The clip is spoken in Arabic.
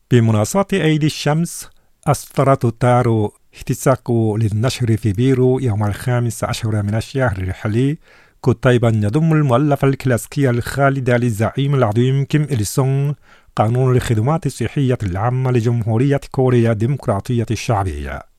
بمناسبة عيد الشمس، أصدرت تارو هتساكو للنشر في بيرو يوم 15 من الشهر الحالي كتيبا يضم المؤلف الكلاسيكي الخالد للزعيم العظيم كيم إل سونغ قانون الخدمات الصحية العامة لجمهورية كوريا الديمقراطية الشعبية.